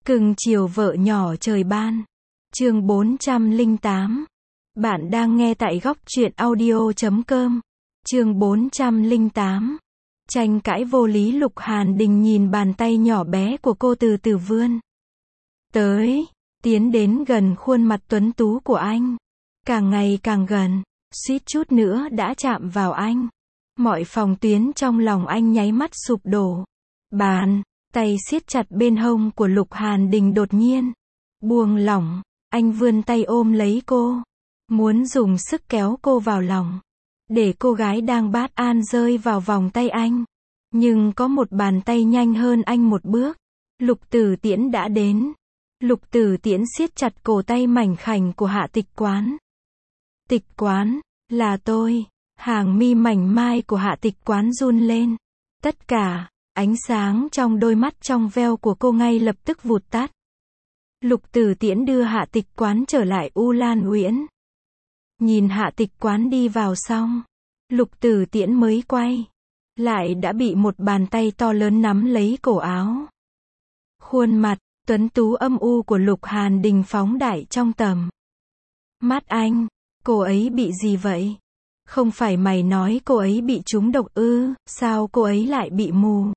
Cưng chiều vợ nhỏ trời ban. Chương 408. Bạn đang nghe tại góc truyện audio.com. Chương 408. Tranh cãi vô lý. Lục Hàn Đình nhìn bàn tay nhỏ bé của cô từ từ vươn tới, tiến đến gần khuôn mặt tuấn tú của anh. Càng ngày càng gần, suýt chút nữa đã chạm vào anh. Mọi phòng tuyến trong lòng anh nháy mắt sụp đổ. Bàn tay siết chặt bên hông của Lục Hàn Đình đột nhiên buông lỏng, anh vươn tay ôm lấy cô, muốn dùng sức kéo cô vào lòng, để cô gái đang bát an rơi vào vòng tay anh. Nhưng có một bàn tay nhanh hơn anh một bước. Lục Tử Tiễn đã đến. Lục Tử Tiễn siết chặt cổ tay mảnh khảnh của Hạ Tịch Quán. Tịch Quán, là tôi. Hàng mi mảnh mai của Hạ Tịch Quán run lên. Tất cả ánh sáng trong đôi mắt trong veo của cô ngay lập tức vụt tắt. Lục Tử Tiễn đưa Hạ Tịch Quán trở lại U Lan Uyển. Nhìn Hạ Tịch Quán đi vào xong, Lục Tử Tiễn mới quay lại đã bị một bàn tay to lớn nắm lấy cổ áo. Khuôn mặt tuấn tú âm u của Lục Hàn Đình phóng đại trong tầm mắt anh. Cô ấy bị gì vậy? Không phải mày nói cô ấy bị trúng độc ư? Sao cô ấy lại bị mù?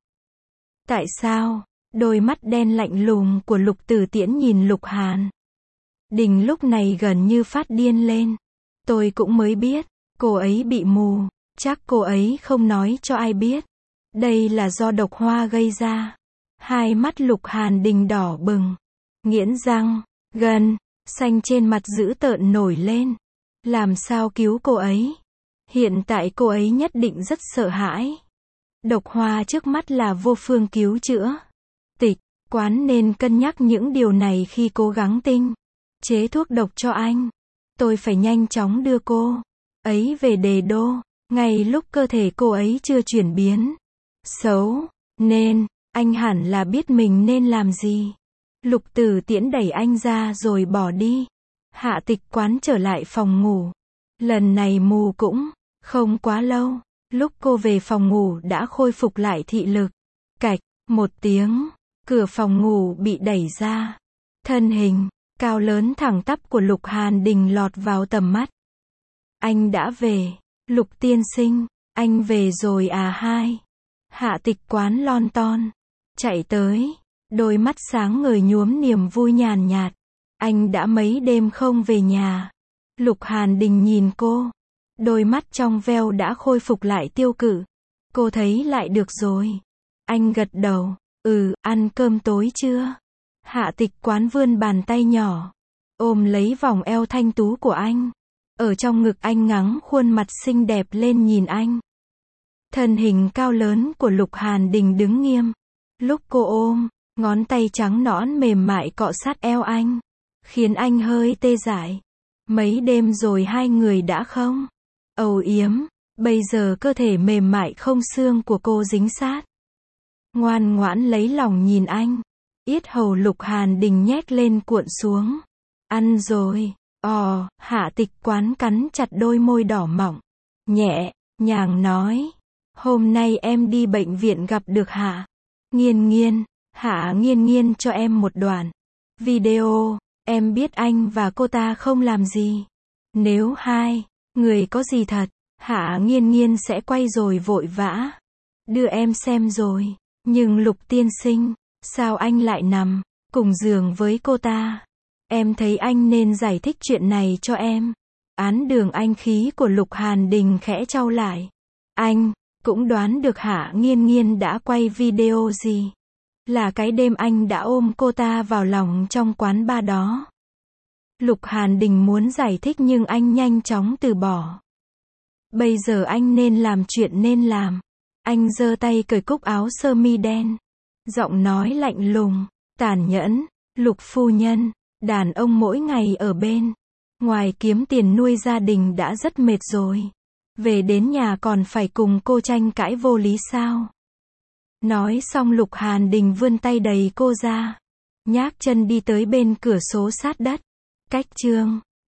Tại sao? Đôi mắt đen lạnh lùng của Lục Tử Tiễn nhìn Lục Hàn Đình lúc này gần như phát điên lên. Tôi cũng mới biết, cô ấy bị mù. Chắc cô ấy không nói cho ai biết. Đây là do độc hoa gây ra. Hai mắt Lục Hàn Đình đỏ bừng, nghiến răng, gân xanh trên mặt dữ tợn nổi lên. Làm sao cứu cô ấy? Hiện tại cô ấy nhất định rất sợ hãi. Độc hoa trước mắt là vô phương cứu chữa. Tịch Quán nên cân nhắc những điều này khi cố gắng tinh chế thuốc độc cho anh. Tôi phải nhanh chóng đưa cô ấy về Đề Đô, ngay lúc cơ thể cô ấy chưa chuyển biến xấu, nên anh hẳn là biết mình nên làm gì. Lục Tử Tiễn đẩy anh ra rồi bỏ đi. Hạ Tịch Quán trở lại phòng ngủ. Lần này mù cũng không quá lâu. Lúc cô về phòng ngủ đã khôi phục lại thị lực. Cạch một tiếng, cửa phòng ngủ bị đẩy ra. Thân hình cao lớn thẳng tắp của Lục Hàn Đình lọt vào tầm mắt. Anh đã về. Lục tiên sinh, anh về rồi à? Hai. Hạ Tịch Quán lon ton chạy tới, đôi mắt sáng ngời nhuốm niềm vui nhàn nhạt. Anh đã mấy đêm không về nhà. Lục Hàn Đình nhìn cô, đôi mắt trong veo đã khôi phục lại tiêu cự. Cô thấy lại được rồi. Anh gật đầu. Ăn cơm tối chưa? Hạ Tịch Quán vươn bàn tay nhỏ, ôm lấy vòng eo thanh tú của anh. Ở trong ngực anh ngắng khuôn mặt xinh đẹp lên nhìn anh. Thân hình cao lớn của Lục Hàn Đình đứng nghiêm. Lúc cô ôm, ngón tay trắng nõn mềm mại cọ sát eo anh, khiến anh hơi tê dại. Mấy đêm rồi hai người đã không âu yếm. Bây giờ cơ thể mềm mại không xương của cô dính sát, ngoan ngoãn lấy lòng nhìn anh. Yết hầu Lục Hàn Đình nhếch lên cuộn xuống. Ăn rồi. Hạ Tịch Quán cắn chặt đôi môi đỏ mọng, nhẹ nhàng nói. Hôm nay em đi bệnh viện gặp được Hạ Nghiên Nghiên. Hạ Nghiên Nghiên cho em một đoạn video. Em biết anh và cô ta không làm gì. Nếu hai người có gì thật, Hạ Nghiên Nghiên sẽ quay rồi vội vã đưa em xem rồi. Nhưng Lục tiên sinh, sao anh lại nằm cùng giường với cô ta? Em thấy anh nên giải thích chuyện này cho em. Án đường anh khí của Lục Hàn Đình khẽ chau lại. Anh cũng đoán được Hạ Nghiên Nghiên đã quay video gì. Là cái đêm anh đã ôm cô ta vào lòng trong quán bar đó. Lục Hàn Đình muốn giải thích nhưng anh nhanh chóng từ bỏ. Bây giờ anh nên làm chuyện nên làm. Anh giơ tay cởi cúc áo sơ mi đen. Giọng nói lạnh lùng, tàn nhẫn. Lục phu nhân, đàn ông mỗi ngày ở bên ngoài kiếm tiền nuôi gia đình đã rất mệt rồi. Về đến nhà còn phải cùng cô tranh cãi vô lý sao? Nói xong Lục Hàn Đình vươn tay đẩy cô ra, nhác chân đi tới bên cửa sổ sát đất. Cách chương